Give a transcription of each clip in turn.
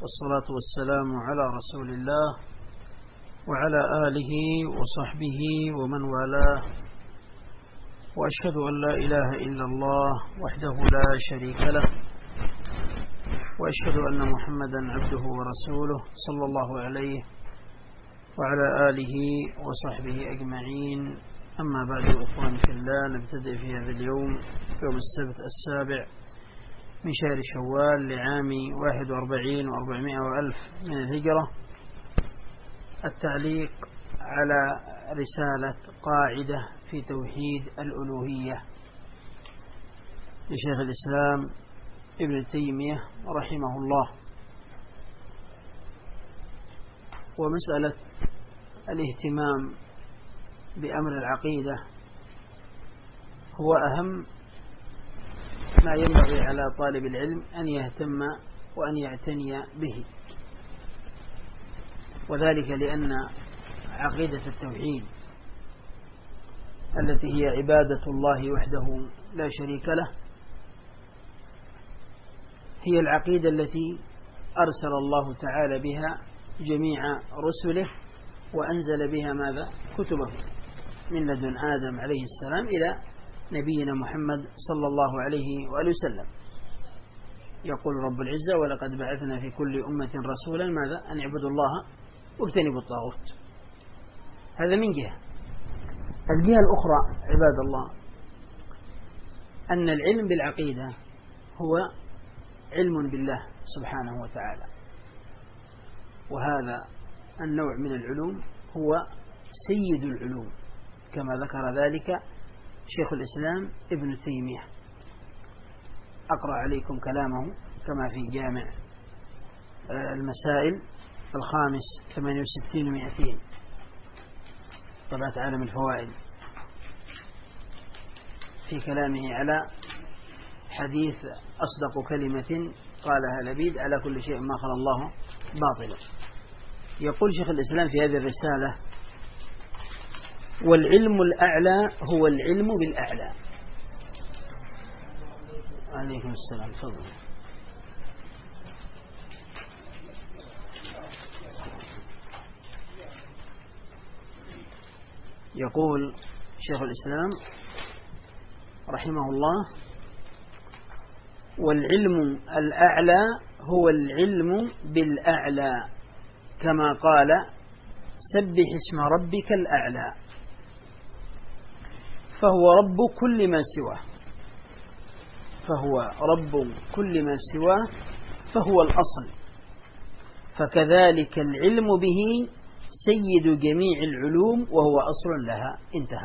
والصلاة والسلام على رسول الله وعلى آله وصحبه ومن والاه، وأشهد أن لا إله إلا الله وحده لا شريك له، وأشهد أن محمدا عبده ورسوله صلى الله عليه وعلى آله وصحبه أجمعين. أما بعد، إخواني في الله، نبتدئ في هذا اليوم، يوم السبت 7 من شهر شوال لعام 41 و400 وألف من الهجرة، التعليق على رسالة قاعدة في توحيد الألوهية لشيخ الإسلام ابن تيمية رحمه الله. ومسألة الاهتمام بأمر العقيدة هو أهم ما ينبغي على طالب العلم أن يهتم وأن يعتني به، وذلك لأن عقيدة التوحيد التي هي عبادة الله وحده لا شريك له هي العقيدة التي أرسل الله تعالى بها جميع رسله، وأنزل بها ماذا؟ كتبه، من لدن آدم عليه السلام إلى نبينا محمد صلى الله عليه وآله وسلم. يقول رب العزة: ولقد بعثنا في كل أمة رسولا ماذا؟ أن يعبدوا الله واجتنبوا الطاغوت. هذا من جهة. الجهة الأخرى عباد الله، أن العلم بالعقيدة هو علم بالله سبحانه وتعالى، وهذا النوع من العلوم هو سيد العلوم، كما ذكر ذلك شيخ الإسلام ابن تيمية. أقرأ عليكم كلامه كما في جامع المسائل 68 طبعة عالم الفوائد، في كلامه على حديث أصدق كلمة قالها لبيد: على كل شيء ما خلى الله باطلا. يقول شيخ الإسلام في هذه الرسالة: والعلم الأعلى هو العلم بالأعلى. عليكم السلام، تفضل. يقول شيخ الإسلام رحمه الله: والعلم الأعلى هو العلم بالأعلى، كما قال: سبح اسم ربك الأعلى، فهو رب كل ما سواه، فهو رب كل ما سواه، فهو الأصل، فكذلك العلم به سيد جميع العلوم وهو أصل لها. انتهى.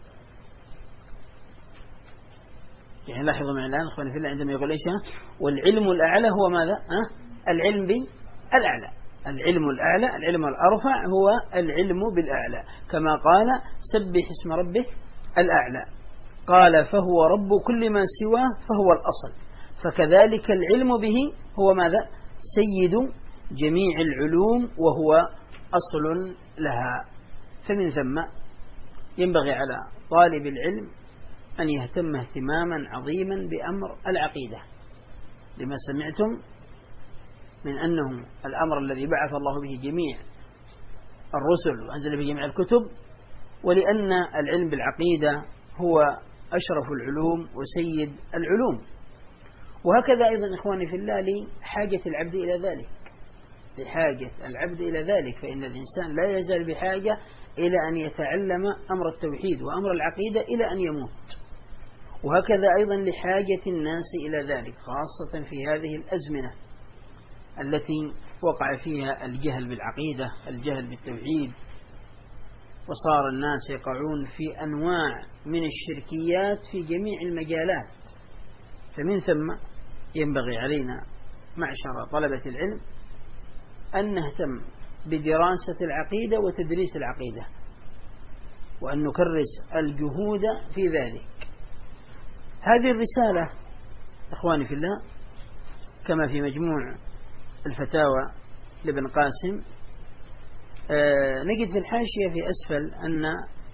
يعني لاحظوا معي الآن أخواني في الله، عندما يقول إيش؟ والعلم الأعلى هو ماذا؟ العلم بالأعلى. العلم الأعلى، العلم الأرفع هو العلم بالأعلى، كما قال: سبح اسم ربك الأعلى. قال: فهو رب كل ما سواه، فهو الأصل، فكذلك العلم به هو ماذا؟ سيد جميع العلوم وهو أصل لها. فمن ثم ينبغي على طالب العلم أن يهتم اهتماما عظيما بأمر العقيدة، لما سمعتم من أنه الأمر الذي بعث الله به جميع الرسل وأنزل به جميع الكتب، ولأن العلم بالعقيدة هو أشرف العلوم وسيد العلوم. وهكذا أيضا إخواني في الله لحاجة العبد إلى ذلك، لحاجة العبد إلى ذلك، فإن الإنسان لا يزال بحاجة إلى أن يتعلم أمر التوحيد وأمر العقيدة إلى أن يموت. وهكذا أيضا لحاجة الناس إلى ذلك، خاصة في هذه الأزمنة التي وقع فيها الجهل بالعقيدة، الجهل بالتوحيد، وصار الناس يقعون في أنواع من الشركيات في جميع المجالات. فمن ثم ينبغي علينا معشر طلبة العلم أن نهتم بدراسة العقيدة وتدريس العقيدة، وأن نكرس الجهود في ذلك. هذه الرسالة إخواني في الله كما في مجموع الفتاوى لابن قاسم، نجد في الحاشية في أسفل أن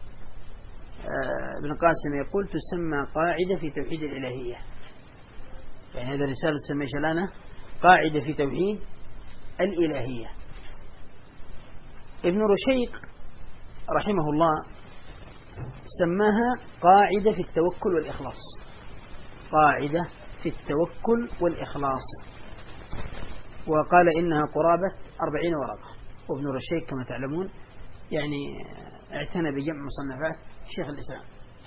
ابن قاسم يقول: تسمى قاعدة في توحيد الإلهية. يعني هذا الرسالة تسمى شلانة قاعدة في توحيد الإلهية. ابن رشيق رحمه الله سماها قاعدة في التوكل والإخلاص، قاعدة في التوكل والإخلاص، وقال إنها قرابة 40 ورقة. وابن رشيق كما تعلمون يعني اعتنى بجمع مصنفات شيخ الإسلام.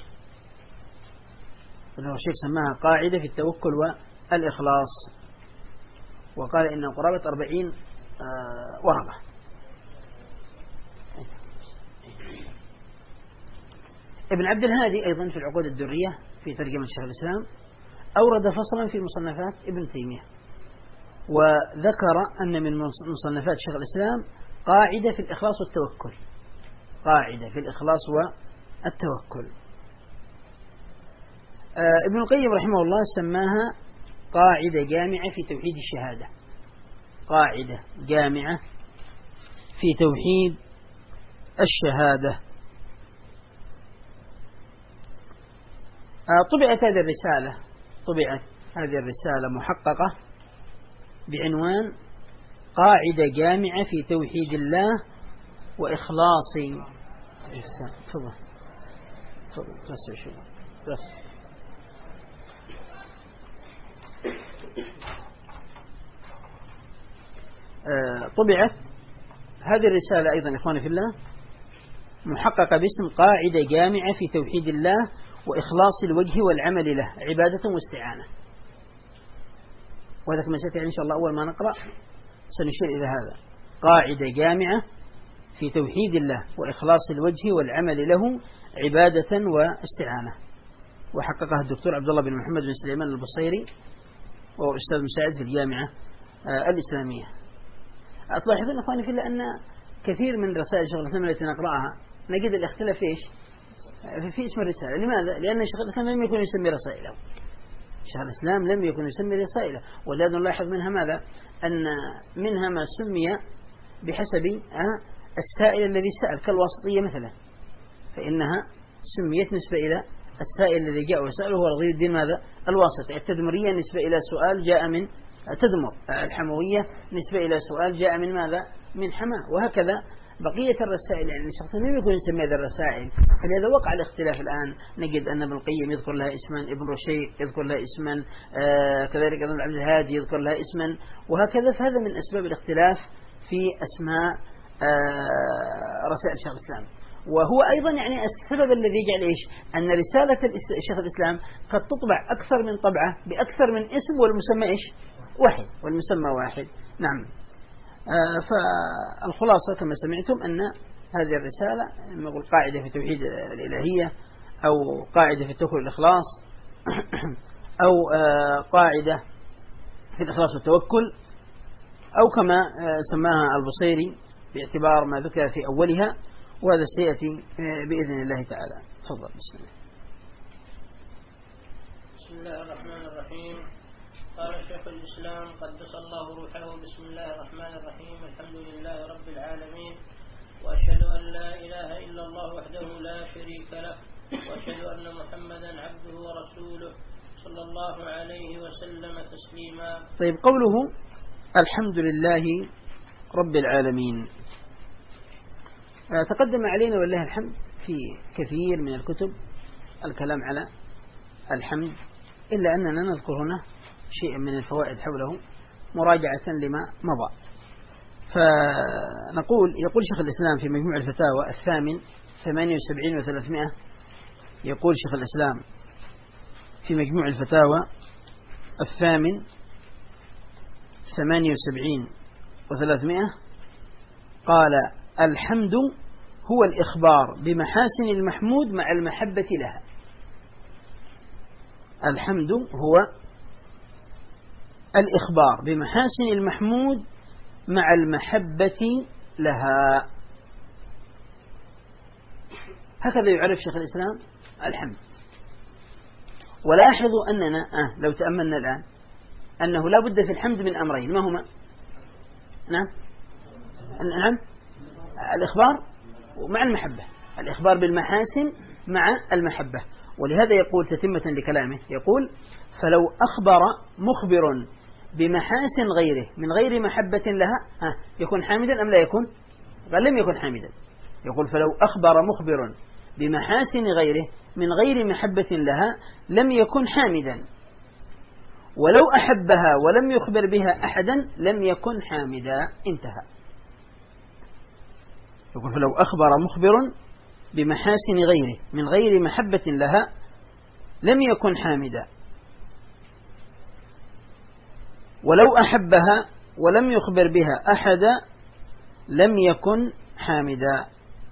ابن رشيق سماها قاعدة في التوكل والإخلاص، وقال إنها قرابة 40 ورقة. ابن عبد الهادي أيضا في العقود الدرية في ترجمة شيخ الإسلام أورد فصلا في مصنفات ابن تيمية، وذكر أن من مصنفات شيخ الإسلام قاعدة في الإخلاص والتوكل، قاعدة في الإخلاص والتوكل. ابن القيم رحمه الله سماها قاعدة جامعة في توحيد الشهادة، قاعدة جامعة في توحيد الشهادة. طبعت هذه الرسالة محققة بعنوان قاعدة جامعة في توحيد الله وإخلاص. تفضل تفضل شيء. طبعت هذه الرسالة أيضا إخواني في الله محققة باسم قاعدة جامعة في توحيد الله وإخلاص الوجه والعمل له عبادة واستعانة. وهذا كما سيأتي إن شاء الله أول ما نقرأ سنشير إلى هذا، قاعدة جامعة في توحيد الله وإخلاص الوجه والعمل له عبادة واستعانة. وحققها الدكتور عبد الله بن محمد بن سليمان البصيري وهو أستاذ مساعد في الجامعة الإسلامية. أتلاحظون أخواني في الله أن كثير من رسائل شيخ الإسلام التي نقرأها نجد الاختلاف في اسم الرسالة. لماذا؟ لأن شيخ الإسلام لم يكن يسمي رسائله، شيخ الإسلام لم يكن يسمي رسائله، ولهذا نلاحظ منها ماذا؟ أن منها ما سمي بحسب السائل الذي سأل، كالواسطية مثلا، فإنها سميت نسبة إلى السائل الذي جاء وسأله هو رضي الدين ماذا؟ الواسطي. التدمرية نسبة إلى سؤال جاء من تدمر، الحموية نسبة إلى سؤال جاء من ماذا؟ من حماة، وهكذا بقية الرسائل. يعني الشخص لم يكن يسمي هذه الرسائل، فلهذا وقع الاختلاف. الآن نجد أن ابن القيم يذكر لها اسما، ابن رشيق يذكر لها اسما، كذلك ابن عبد الهادي يذكر لها اسما، وهكذا. فهذا من أسباب الاختلاف في أسماء رسائل شيخ الإسلام. وهو أيضا يعني السبب الذي يجعل أن رسالة شيخ الإسلام قد تطبع أكثر من طبعة بأكثر من اسم والمسمى واحد، والمسمى واحد. نعم. فالخلاصة كما سمعتم أن هذه الرسالة نقول قاعدة في توحيد الإلهية، أو قاعدة في التوكل والإخلاص، أو قاعدة في الإخلاص والتوكل، أو كما سماها البصيري باعتبار ما ذكر في أولها، وهذا سيأتي بإذن الله تعالى. تفضل. بسم الله. بسم الله الرحمن الرحيم. قال شيخ الإسلام قدس الله روحه: بسم الله الرحمن الرحيم. الحمد لله رب العالمين، وأشهد أن لا إله إلا الله وحده لا شريك له، وأشهد أن محمدا عبده ورسوله صلى الله عليه وسلم تسليما. طيب، قوله الحمد لله رب العالمين تقدم علينا والله الحمد في كثير من الكتب الكلام على الحمد، إلا أننا نذكر هنا شيء من الفوائد حوله مراجعة لما مضى. فنقول يقول شيخ الإسلام في مجموع الفتاوى 78 و300، يقول شيخ الإسلام في مجموع الفتاوى 78 و300 قال: الحمد هو الإخبار بمحاسن المحمود مع المحبة لها. الحمد هو الإخبار بمحاسن المحمود مع المحبة لها. هكذا يعرف شيخ الإسلام الحمد. ولاحظوا أننا لو تأملنا الآن أنه لا بد في الحمد من أمرين، ما هما؟ نعم الإخبار مع المحبة، الإخبار بالمحاسن مع المحبة. ولهذا يقول تتمة لكلامه، يقول: فلو أخبر مخبر بمحاسن غيره من غير محبة لها يكون حامدا أم لا يكون؟ قال لم يكن حامدا. يقول فلو أخبر مخبر بمحاسن غيره من غير محبة لها لم يكن حامدا، ولو أحبها ولم يخبر بها أحدا لم يكن حامدا. انتهى. يقول فلو أخبر مخبر بمحاسن غيره من غير محبة لها لم يكن حامدا، ولو أحبها ولم يخبر بها أحدا لم يكن حامدا.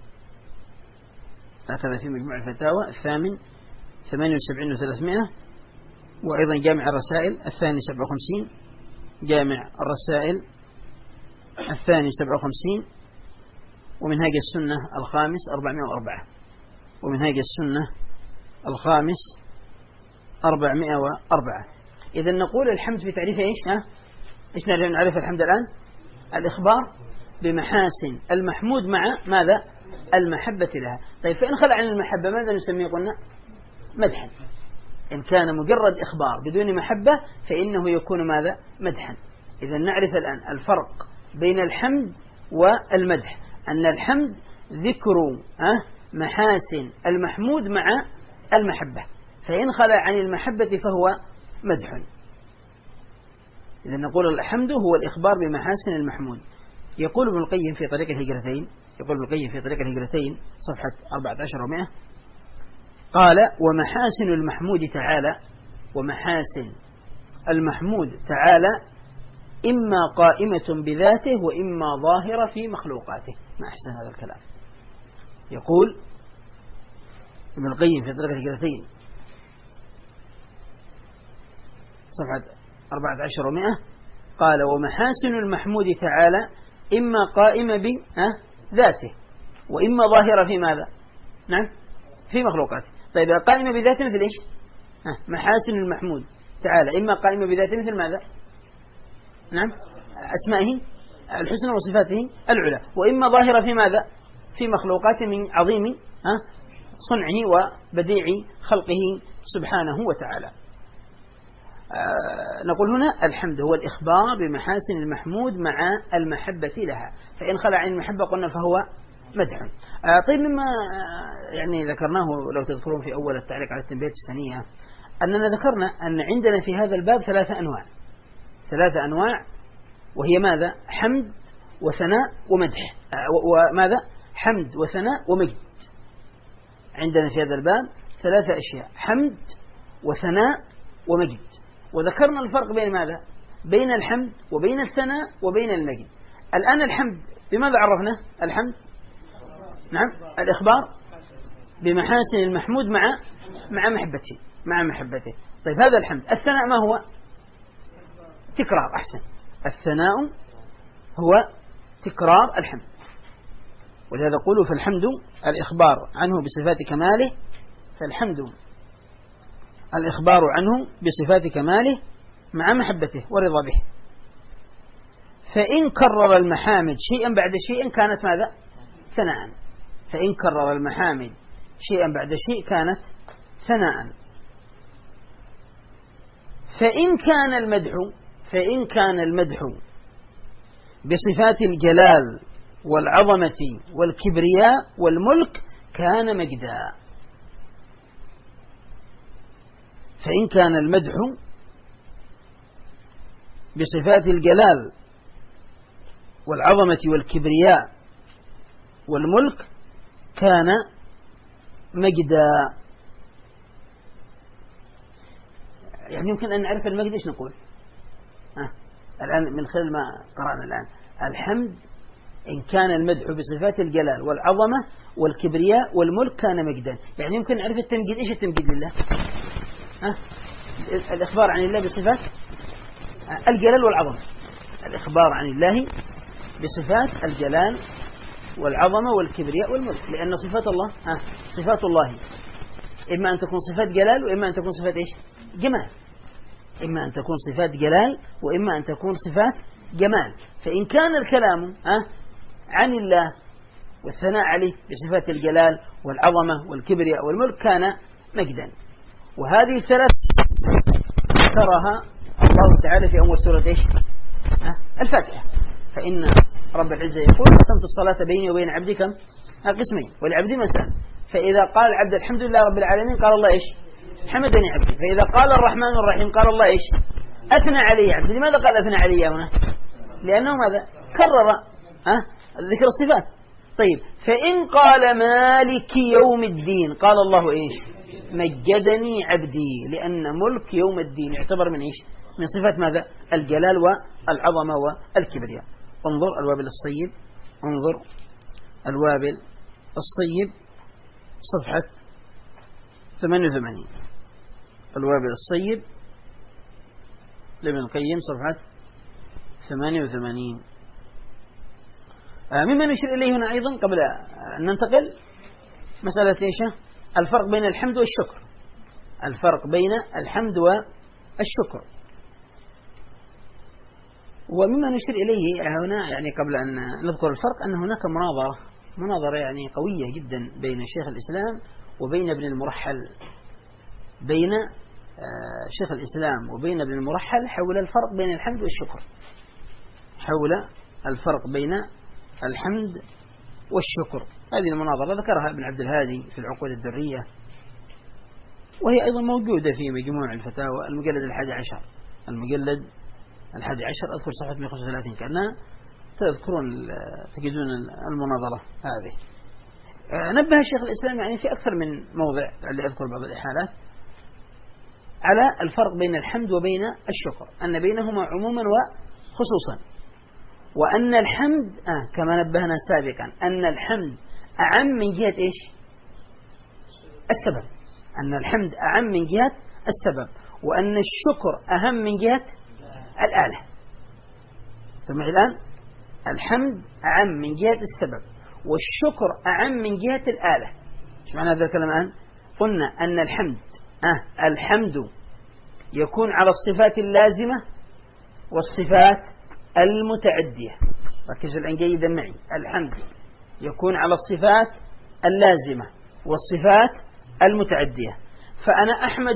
هكذا في مجموع الفتاوى الثامن 78 و300، وأيضا جامع الرسائل الثاني 57، جامع الرسائل الثاني 57، ومنهاج السنة الخامس 404، ومنهاج السنة الخامس 404. إذا نقول الحمد في تعريف إيش؟ إيش نعرف الحمد الآن؟ الإخبار بمحاسن المحمود مع ماذا؟ المحبة لها. طيب فإن خلع عن المحبة ماذا نسميه؟ قلنا مدحا. إن كان مجرد إخبار بدون محبة فإنه يكون ماذا؟ مدحا. إذا نعرف الآن الفرق بين الحمد والمدح، أن الحمد ذكر محاسن المحمود مع المحبة، فإن خلع عن المحبة فهو مدح. إذا نقول الحمد هو الإخبار بمحاسن المحمود. يقول ابن القيم في طريق الهجرتين، صفحة 14 و100، قال ومحاسن المحمود تعالى، ومحاسن المحمود تعالى إما قائمة بذاته وإما ظاهرة في مخلوقاته. ما أحسن هذا الكلام. يقول ابن القيم في طريق الهجرتين صفحة 14 و100، قال ومحاسن المحمود تعالى إما قائمة بذاته وإما ظاهرة في ماذا؟ نعم في مخلوقاته. طيب قائمة بذاته مثل إيش؟ محاسن المحمود تعالى إما قائمة بذاته مثل ماذا؟ نعم أسمائه الحسنى وصفاته العلى، وإما ظاهرة في ماذا؟ في مخلوقاته من عظيم صنعه وبديع خلقه سبحانه وتعالى. نقول هنا الحمد هو الإخبار بمحاسن المحمود مع المحبة لها، فإن خلع عن المحبة قلنا فهو مدح. طيب مما يعني ذكرناه لو تذكرون في أول التعليق على التنبيهات الثانية أننا ذكرنا أن عندنا في هذا الباب ثلاثة أنواع، وهي ماذا؟ حمد وثناء ومدح، وماذا؟ حمد وثناء ومجد. عندنا في هذا الباب ثلاثة أشياء: حمد وثناء ومجد. وذكرنا الفرق بين ماذا؟ بين الحمد وبين الثناء وبين المجد. الآن الحمد بماذا عرفنا؟ الحمد نعم الإخبار بمحاسن المحمود مع محبته. طيب هذا الحمد. الثناء ما هو؟ تكرار. أحسن. الثناء هو تكرار الحمد، ولهذا قولوا فالحمد الإخبار عنه بصفات كماله، فالحمد الإخبار عنه بصفات كماله مع محبته ورضا به. فإن كرر المحامد شيئا بعد شيء كانت ماذا؟ ثناء. فإن كرر المحامد شيئا بعد شيء كانت ثناء. فإن كان المدح بصفات الجلال والعظمة والكبرياء والملك كان مجدا. فإن كان المدح بصفات الجلال والعظمة والكبرياء والملك كان مجدا. يعني يمكن أن نعرف المجد إيش نقول الآن من خلال ما قرأنا الآن. الحمد إن كان المدح بصفات الجلال والعظمة والكبرياء والملك كان مجدا. يعني يمكن نعرف التمجيد. إيش التمجيد لله؟ الإخبار عن الله بصفات الجلال والعظمة. الإخبار عن الله بصفات الجلال والعظمة والكبرياء والملك، لأن صفات الله صفات الله إما أن تكون صفات جلال وإما أن تكون صفات إيش؟ جمال. إما أن تكون صفات جلال وإما أن تكون صفات جمال. فإن كان الكلام عن الله والثناء عليه بصفات الجلال والعظمة والكبرياء والملك كان مجدا. وهذه الثلاث ذكرها الله تعالى في أول سورة إيش؟ الفاتحة. فإن رب العزة يقول قسمت الصلاة بيني وبين عبدي كم؟ قسمين، ولعبدي ما سأل. فإذا قال العبد الحمد لله رب العالمين قال الله إيش؟ حمدني عبدي. فإذا قال الرحمن الرحيم قال الله إيش؟ أثنى علي عبدي. لماذا قال أثنى علي هنا؟ لأنه ماذا؟ كرر ذكر الصفات. طيب فإن قال مالك يوم الدين قال الله إيش؟ مجدني عبدي، لأن ملك يوم الدين يعتبر من إيش؟ من صفات ماذا؟ الجلال والعظمة والكبرياء. انظر الوابل الصيب، انظر الوابل الصيب صفحة 88. الوابل الصيب لابن القيم صفحة 88. مما نشير إليه هنا أيضا قبل أن ننتقل مسألة إيش؟ الفرق بين الحمد والشكر. الفرق بين الحمد والشكر. ومما نشير إليه هنا يعني قبل أن نذكر الفرق أن هناك مناظرة يعني قوية جدا بين شيخ الإسلام وبين ابن المرحل، بين شيخ الإسلام وبين ابن المرحل حول الفرق بين الحمد والشكر، حول الفرق بين الحمد والشكر. هذه المناظرة ذكرها ابن عبد الهادي في العقود الدرية، وهي أيضا موجودة في مجموع الفتاوى المجلد 11. المجلد 11 أذكر صفحة 135 كأنها تذكرون تجدون المناظرة هذه. نبه الشيخ الإسلام يعني في أكثر من موضع اللي أذكر بعض الإحالات على الفرق بين الحمد وبين الشكر، أن بينهما عموما وخصوصا، وأن الحمد كما نبهنا سابقا أن الحمد أعم من جهة إيش؟ السبب. أن الحمد أعم من جهة السبب، وأن الشكر أهم من جهة الآلة. سمع الآن، الحمد أعم من جهة السبب والشكر أعم من جهة الآلة. ايش معنى هذا الكلام الآن؟ قلنا أن الحمد يكون على الصفات اللازمة والصفات المتعدية. ركزوا الآن جيدا معي. الحمد يكون على الصفات اللازمة والصفات المتعدية. فأنا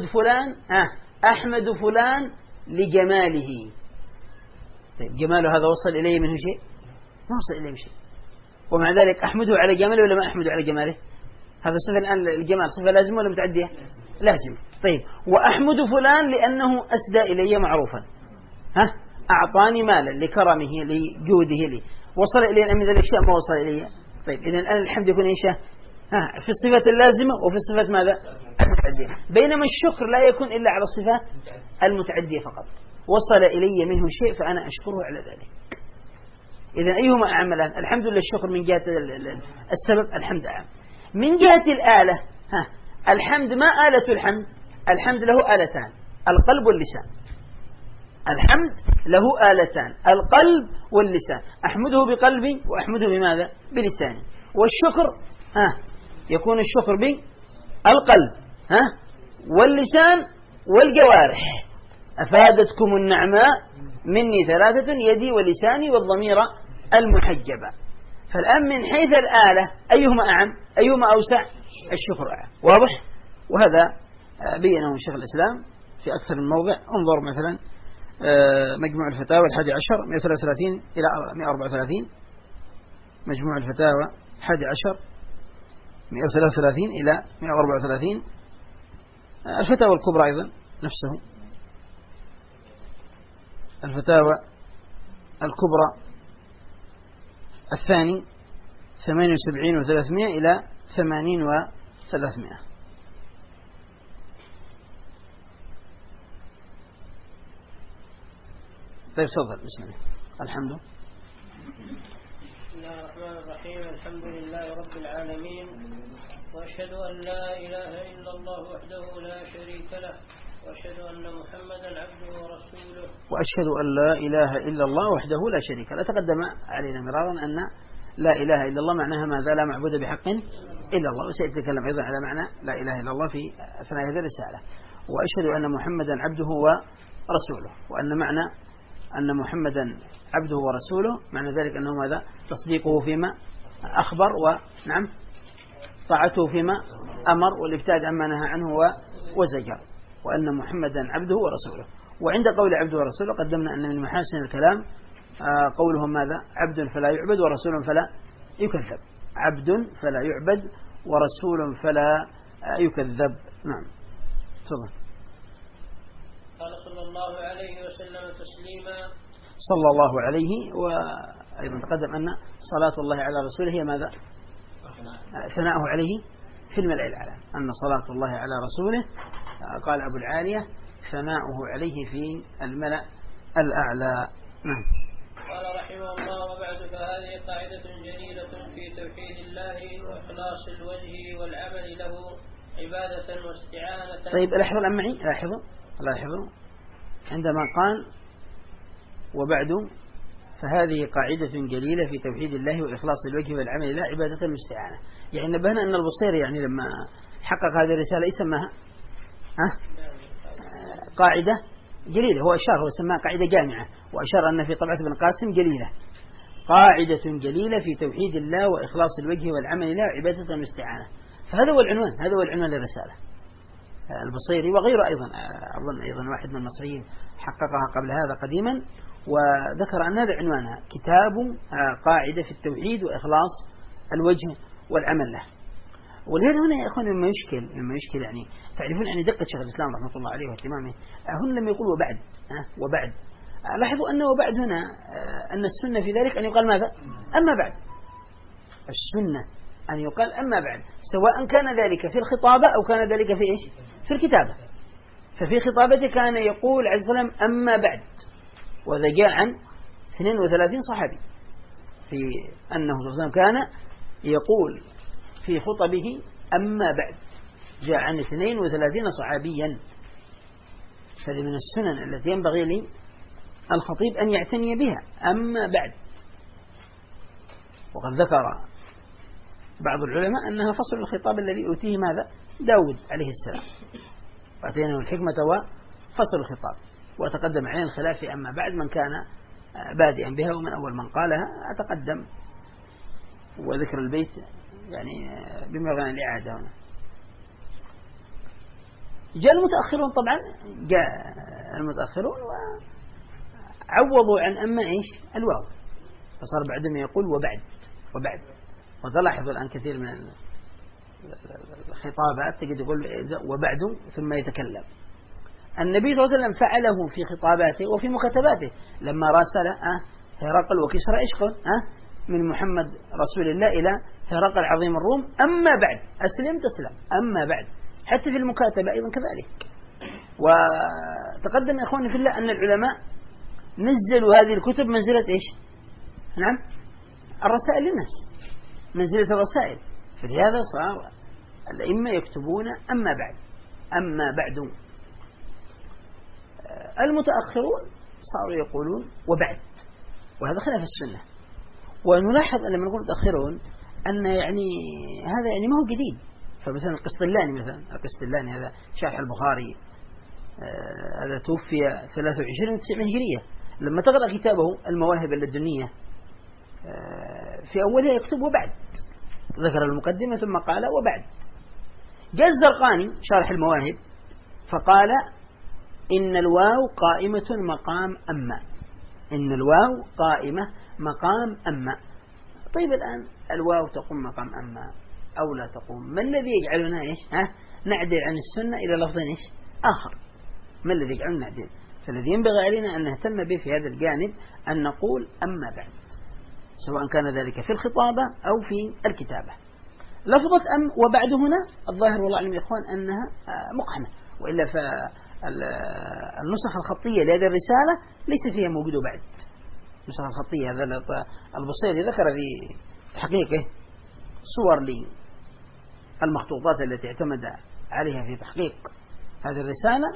أحمد فلان لجماله. طيب جماله هذا وصل إليه منه شيء؟ ما وصل إليه شيء، ومع ذلك أحمده على جماله ولا ما أحمده على جماله؟ هذا صفة الآن الجمال صفة لازمة ولا متعدية؟ لازمة. طيب وأحمد فلان لأنه أسدى إلي معروفا، أعطاني مالا لكرمه لجوده لي، وصل إلي الأمر ذلك الأشياء ما وصل إلي. طيب إذن الآن الحمد يكون إيش؟ في الصفات اللازمة وفي الصفات ماذا؟ المتعدية. بينما الشكر لا يكون إلا على الصفات المتعدية فقط. وصل إلي منه شيء فأنا أشكره على ذلك. إذن أيهما أعم الآن؟ الحمد لله الشكر من جهة السبب، الحمد أعم. من جهة الآلة، الحمد ما آلة الحمد؟ الحمد له آلتان، القلب واللسان. الحمد له آلتان، القلب واللسان. أحمده بقلبي وأحمده بماذا؟ بلساني. والشكر يكون الشكر بالقلب واللسان والجوارح. أفادتكم النعماء مني ثلاثة، يدي ولساني والضمير المحجبة. فالآن من حيث الآلة أيهما أعم؟ أيهما أوسع؟ الشكر أعم. واضح؟ وهذا بينه شيخ الإسلام في أكثر من موضع. انظر مثلا مجموع الفتاوى 11 133 إلى 134. مجموع الفتاوى 11 133 إلى 134. الفتاوى الكبرى أيضا نفسه، الفتاوى الكبرى الثاني 78 و300 إلى 80 و300. طيب تفضل. بسم الله. الحمد لله. بسم الله الرحمن الرحيم. الحمد لله رب العالمين، وأشهد أن لا إله إلا الله وحده لا شريك له، وأشهد أن محمدا عبده ورسوله. وأشهد أن لا إله إلا الله وحده لا شريك له. تقدم علينا مرارا أن لا إله إلا الله معناها ماذا؟ لا معبود بحق إلا الله. وسيتكلم أيضا على معنى لا إله إلا الله في أثناء هذه الرسالة. وأشهد أن محمدا عبده ورسوله. وأن معنى أن محمدا عبده ورسوله معنى ذلك أنه ماذا؟ تصديقه فيما أخبر، ونعم طاعته فيما أمر، والابتعاد عما نهى عنه وزجر. وأن محمدا عبده ورسوله. وعند قول عبد ورسول قدمنا أن من محاسن الكلام قولهم ماذا؟ عبد فلا يعبد ورسول فلا يكذب. عبد فلا يعبد ورسول فلا يكذب. نعم تفضل. قال صلى الله عليه وسلم تسليما. صلى الله عليه. وأيضا تقدم أن صلاة الله على رسوله هي ماذا؟ ثناؤه عليه في الملأ الأعلى. أن صلاة الله على رسوله قال أبو العالية ثناؤه عليه في الملأ الأعلى. نعم. قال رحمه الله وبعد فهذه قاعدة جليلة في توحيد الله وإخلاص الوجه والعمل له عبادة واستعانة. طيب لاحظوا الآن معي، لاحظوا عندما قال وبعد فهذه قاعدة جليلة في توحيد الله وإخلاص الوجه والعمل له عبادة واستعانة. يعني نبهنا أن البصيري يعني لما حقق هذه الرسالة يسمىها قاعدة جليلة. هو أشار، هو سماها قاعدة جامعة، وأشار أن في طبعة ابن قاسم جليلة. قاعدة جليلة في توحيد الله وإخلاص الوجه والعمل له عبادة واستعانة. فهذا هو العنوان، هذا هو العنوان للرسالة. البصيري وغيره أيضا، أظن أيضا واحد من المصريين حققها قبل هذا قديما، وذكر أن هذا عنوانها كتاب قاعدة في التوحيد وإخلاص الوجه والعمل له. ولهذا هنا يا أخواني مما يشكل يعني تعرفون يعني دقة شيخ الإسلام رحمه الله عليه واهتمامه. هنا لما يقول وبعد لاحظوا أن وبعد هنا أن السنة في ذلك أن يقال ماذا؟ أما بعد. السنة أن يقال أما بعد، سواء كان ذلك في الخطابة أو كان ذلك في إيش؟ في الكتابة. ففي خطابته كان يقول عليه الصلاة والسلام أما بعد، وهذا جاء عن 32 صحابي في أنه صلى الله عليه وسلم كان يقول في خطبه أما بعد، جاء عن 32 صحابيا. فهذه من السنن التي ينبغي لي الخطيب أن يعتني بها. أما بعد، وقد ذكر بعض العلماء أنها فصل الخطاب الذي أوتيه ماذا؟ داود عليه السلام، وأتيناه الحكمة وفصل الخطاب. وتقدم علينا الخلاف في أما بعد من كان بادئا بها ومن أول من قالها أتقدم، وذكر البيت يعني بمعنى الإعادة. هنا جاء المتأخرون، طبعا جاء المتأخرون وعوضوا عن أما إيش؟ الواو، فصار بعدما يقول وبعد. وتلاحظوا الآن كثير من الخطابات تجد يقول وبعد ثم يتكلم. النبي صلى الله عليه وسلم فعله في خطاباته وفي مكتباته لما راسل هرقل وكسرى إشقل من محمد رسول الله إلى هرقل عظيم الروم أما بعد أسلم تسلم. أما بعد حتى في المكاتبة أيضا كذلك. وتقدم يا إخواني في الله أن العلماء نزلوا هذه الكتب منزلة إيش؟ نعم، الرسائل للناس، منزلة الرسائل. فلهذا صار الأئمة يكتبون أما بعد. المتأخرون صاروا يقولون وبعد، وهذا خلاف السنة. ونلاحظ لما نقول متأخرون أن يعني هذا يعني ما هو جديد. فمثلا القسطلاني هذا شارح البخاري هذا توفي 23 هجرية. لما تقرأ كتابه المواهب اللدنية في أولها يكتب وبعد، ذكر المقدمة ثم قال وبعد. جاء الزرقاني شارح المواهب فقال إن الواو قائمة مقام أما. إن الواو قائمة مقام أما. طيب الآن الواو تقوم مقام أما أو لا تقوم؟ ما الذي يجعلنا إيش نعدل عن السنة إلى لفظ إيش آخر؟ ما الذي يجعلنا نعدل؟ فالذي ينبغي علينا أن نهتم به في هذا الجانب أن نقول أما بعد، سواء كان ذلك في الخطابة أو في الكتابة. لفظة أم وبعد هنا الظاهر والله أعلم يا إخوان أنها مقحمة، وإلا فالنسخ الخطية لهذه الرسالة ليس فيها موجود بعد. النسخ الخطية هذا البصيري ذكر في تحقيقه صور للمخطوطات التي اعتمد عليها في تحقيق هذه الرسالة،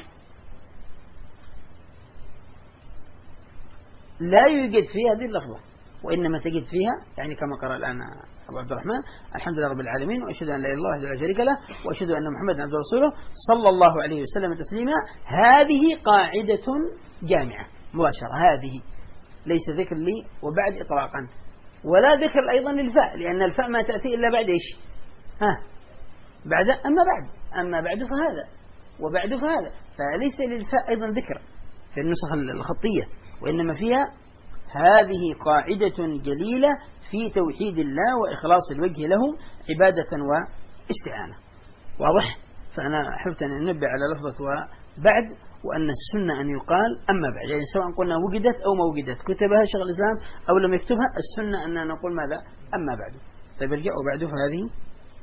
لا يوجد فيها هذه اللفظة، وإنما تجد فيها يعني كما قرأ الآن أبو عبد الرحمن الحمد لله رب العالمين وأشهد أن لا إله إلا الله وحده لا شريك له وأشهد أن محمدا عبده ورسوله صلى الله عليه وسلم تسليما. هذه قاعدة جامعة مباشرة، هذه ليس ذكر لي وبعد إطلاقا، ولا ذكر أيضا للفاء، لأن الفاء ما تأتي إلا بعد إيش بعد أما بعد فهذا وبعد فهذا، فليس للفاء أيضا ذكر. في النسخ الخطية، وإنما فيها هذه قاعدة جليلة في توحيد الله وإخلاص الوجه له عبادة واستعانة. واضح؟ فأنا حبت أن أنبه على لفظة وبعد، وأن السنة أن يقال أما بعد، يعني سواء قلنا وجدت أو ما وجدت، كتبها شيخ الإسلام أو لم يكتبها، السنة أن نقول ماذا؟ أما بعد. طيب ارجع وبعده فهذه،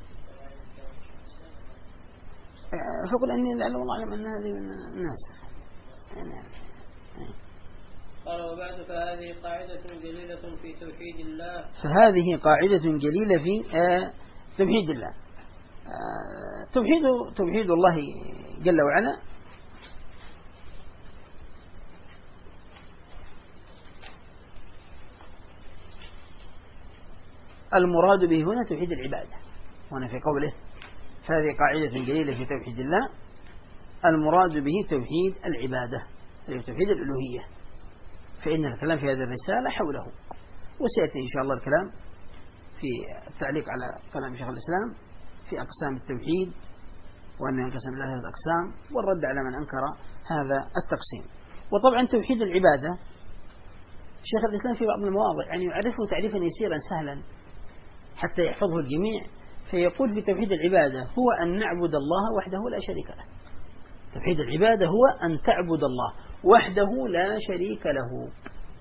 فقل أني لعل والله أعلم أن هذه من الناس. قال وبعد فهذه قاعدة جليلة في توحيد الله، فهذه قاعدة جليلة في توحيد الله. توحيد الله جل وعلا المراد به هنا توحيد العبادة. هنا في قوله فهذه قاعدة جليلة في توحيد الله المراد به توحيد العبادة، أي توحيد الألوهية. فإن الكلام في هذه الرسالة حوله، وسيأتي إن شاء الله الكلام في التعليق على كلام شيخ الإسلام في أقسام التوحيد، وأنه ينقسم إلى ثلاثة أقسام، والرد على من أنكر هذا التقسيم. وطبعا توحيد العبادة شيخ الإسلام في بعض المواضع يعني يعرفه تعريفا يسيرا سهلا حتى يحفظه الجميع، فيقول في توحيد العبادة هو أن نعبد الله وحده لا شريك له. توحيد العبادة هو أن تعبد الله وحده لا شريك له.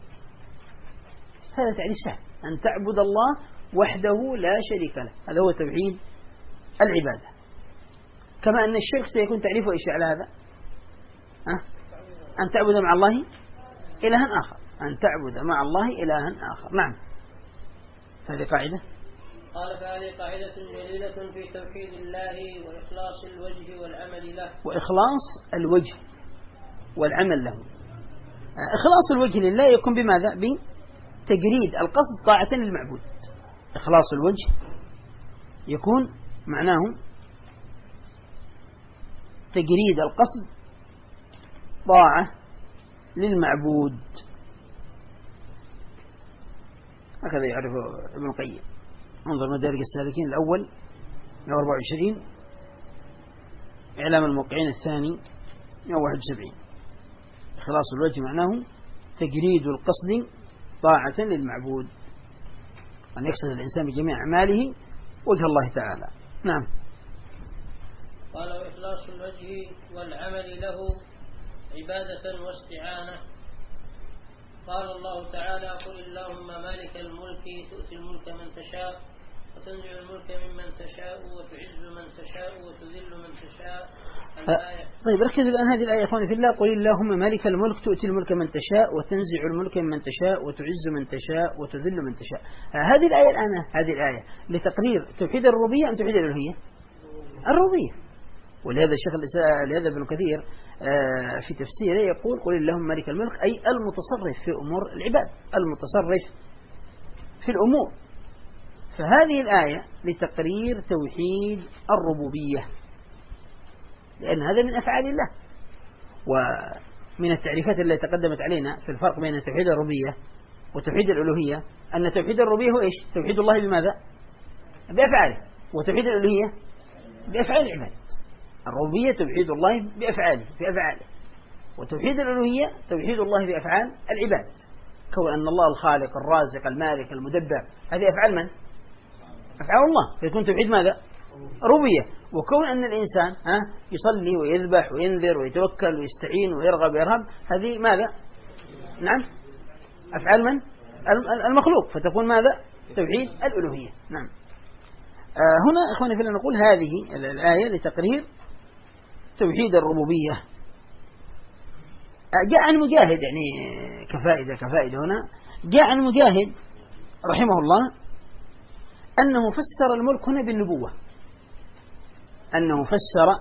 هذا تعريف سهل، أن تعبد الله وحده لا شريك له، هذا هو توحيد العبادة. كما أن الشرك سيكون تعريفه إيش على هذا؟ أن تعبد مع الله إلها آخر، أن تعبد مع الله إلها آخر. نعم، هذه قاعدة. قال فهذه قاعدة جليلة في توحيد الله وإخلاص الوجه والعمل له. وإخلاص الوجه والعمل له. إخلاص الوجه لله يكون بماذا؟ بتجريد القصد طاعة للمعبود. إخلاص الوجه يكون معناه تجريد القصد طاعة للمعبود، هكذا يعرفه ابن القيم. انظر مدارج السالكين الأول 124، إعلام الموقعين الثاني 171. إخلاص الوجه معناه تجريد القصد طاعة للمعبود، أن يقصد الإنسان بجميع أعماله وجه الله تعالى. نعم. قال وإخلاص الوجه والعمل له عبادة واستعانة. قال الله تعالى قل اللهم مالك الملك تؤتي الملك من تشاء وتنزع الملك ممن تشاء وتعز من تشاء وتذل من تشاء. طيب ركزوا الآن هذه الآية أخواني في الله. قل اللهم مالك الملك تؤتي الملك من تشاء وتنزع الملك ممن تشاء وتعز من تشاء وتذل من تشاء. هذه الآية الآن هذه الآية لتقرير توحيد الربوبية أم توحيد الألوهية؟ الربوبية. ولهذا الشيخ لهذا ابن كثير في تفسيره يقول قل اللهم مالك الملك أي المتصرف في أمور العباد، المتصرف في الأمور. فهذه الآية لتقرير توحيد الربوبية، لأن هذا من أفعال الله. ومن التعريفات التي تقدمت علينا في الفرق بين توحيد الربوبية وتوحيد الألوهية أن توحيد الربوبية هو إيش؟ توحيد الله بماذا؟ بأفعاله. وتوحيد الألوهية بأفعال العباد. الربوبية توحيد الله بأفعاله وتوحيد الألوهية توحيد الله بأفعال العباد، كون أن الله الخالق الرازق المالك المدبر، هذه أفعال من؟ أفعال الله، فيكون توحيد ماذا؟ ربوبية. وكون أن الإنسان يصلي ويذبح وينذر ويتوكل ويستعين ويرغب ويرهب، هذه ماذا؟ نعم، أفعال من؟ المخلوق، فتكون ماذا؟ توحيد الألوهية. نعم. هنا إخواني في الله نقول هذه الآية لتقرير توحيد الربوبية. جاء عن مجاهد يعني كفائدة هنا جاء عن مجاهد رحمه الله أنه فسر الملك هنا بالنبوة، أنه فسر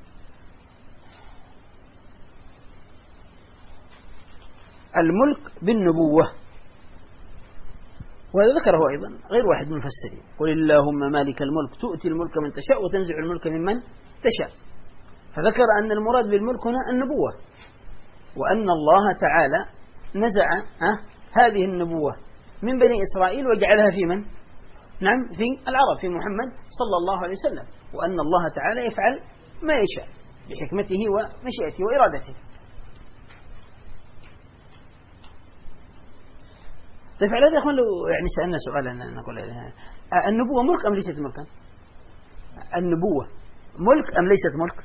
الملك بالنبوة، وهذا ذكره أيضا غير واحد من المفسرين. قل اللهم مالك الملك تؤتي الملك من تشاء وتنزع الملك ممن تشاء. فذكر أن المراد بالملك هنا النبوة، وأن الله تعالى نزع هذه النبوة من بني إسرائيل وجعلها في من؟ نعم، في العرب، في محمد صلى الله عليه وسلم، وأن الله تعالى يفعل ما يشاء بحكمته ومشيئته وإرادته. طيب على هذا يا أخوان لو يعني سألنا سؤالا نقول النبوة ملك أم ليست ملكا؟ النبوة ملك أم ليست ملك؟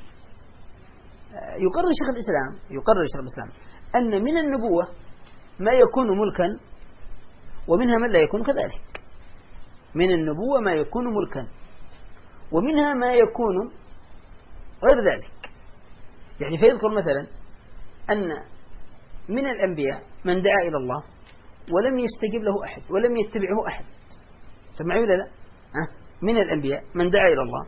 يقرر شيخ الإسلام أن من النبوة ما يكون ملكا ومنها من لا يكون كذلك. من النبوة ما يكون ملكا ومنها ما يكون غير ذلك. يعني فيذكر مثلا أن من الأنبياء من دعا إلى الله ولم يستجب له أحد ولم يتبعه أحد. سمعوا ولا لا؟ من الأنبياء من دعا إلى الله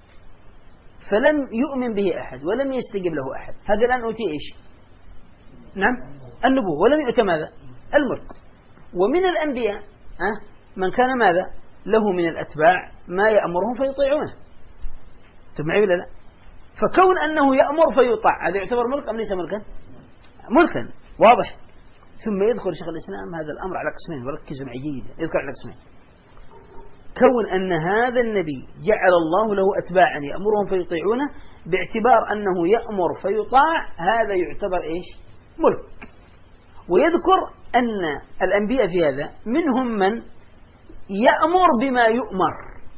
فلم يؤمن به أحد ولم يستجب له أحد، هذا الآن أوتي إيش؟ نعم النبوة، ولم يؤت ماذا؟ الملك. ومن الأنبياء من كان ماذا؟ له من الأتباع ما يأمرهم فيطيعونه. سمعوا ولا لا؟ فكون أنه يأمر فيطاع هذا يعتبر ملك أم ليس ملكا؟ ملكا واضح. ثم يذكر شيخ الإسلام هذا الأمر على قسمين، وركزوا معي جيدا، يذكر على قسمين. كون أن هذا النبي جعل الله له أتباعا يأمرهم فيطيعونه باعتبار أنه يأمر فيطاع، هذا يعتبر إيش؟ ملك. ويذكر أن الأنبياء في هذا منهم من يأمر بما يؤمر،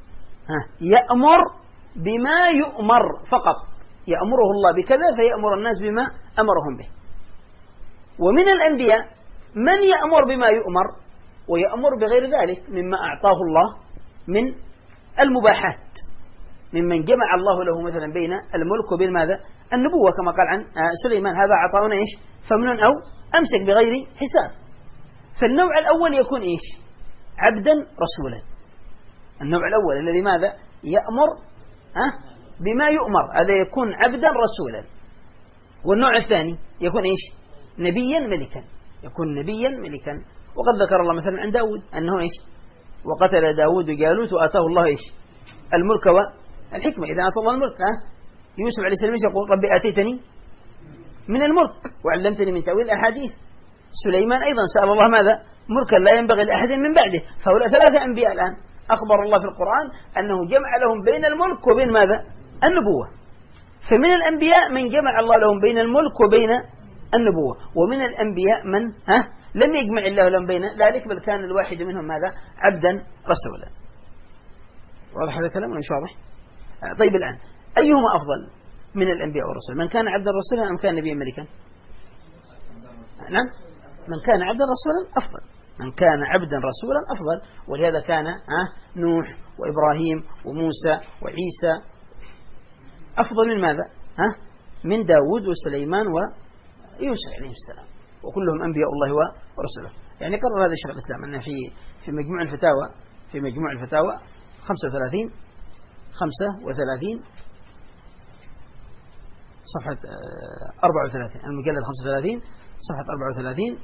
يأمر بما يؤمر فقط، يأمره الله بكذا فيأمر الناس بما أمرهم به. ومن الأنبياء من يأمر بما يؤمر ويأمر بغير ذلك مما أعطاه الله من المباحات، ممن جمع الله له مثلا بين الملك وبين ماذا؟ النبوة، كما قال عن سليمان هذا عطاؤنا إيش؟ فمن أو أمسك بغير حساب. فالنوع الأول يكون إيش؟ عبدا رسولا. النوع الأول الذي ماذا؟ يأمر بما يؤمر، هذا يكون عبدا رسولا. والنوع الثاني يكون إيش؟ نبيا ملكا، يكون نبيا ملكا. وقد ذكر الله مثلا عن داود أنه إيش؟ وقتل داود جالوت وآتاه الله إيش؟ الملك والحكمة. إذا أعطى الله الملك يوسف عليه السلام يقول ربي آتيتني من الملك وعلمتني من تأويل الأحاديث. سليمان أيضا سأل الله ماذا؟ ملكا لا ينبغي لأحد من بعده. فهؤلاء ثلاثة أنبياء الآن أخبر الله في القرآن أنه جمع لهم بين الملك وبين ماذا؟ النبوة. فمن الأنبياء من جمع الله لهم بين الملك وبين النبوة، ومن الأنبياء من لم يجمع الله لهم بين ذلك، بل كان الواحد منهم ماذا؟ عبدا رسولا. واضح هذا الكلام ولا مش واضح؟ طيب الآن أيهما أفضل من الأنبياء والرسل؟ من كان عبدا رسولا أم كان نبيا ملكا؟ نعم، من كان عبدا رسولا أفضل، من كان عبدا رسولا أفضل. ولهذا كان نوح وإبراهيم وموسى وعيسى أفضل من ماذا؟ من داود وسليمان ويوسف عليه السلام، وكلهم أنبياء الله ورسوله. يعني قرر هذا الشيخ الإسلام أن في مجموع الفتاوى 35 صفحة 34، المجلد 35 صفحة 34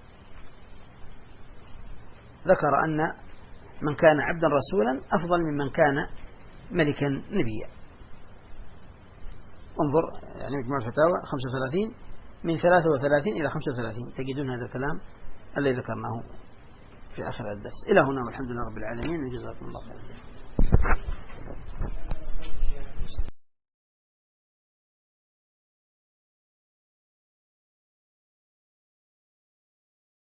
ذكر أن من كان عبدا رسولا أفضل ممن كان ملكا نبيا. انظر يعني مجموع الفتاوى 35 من 33 إلى 35 تجدون هذا الكلام الذي ذكرناه في آخر الدرس. إلى هنا والحمد لله رب العالمين، وجزاكم الله خيرا.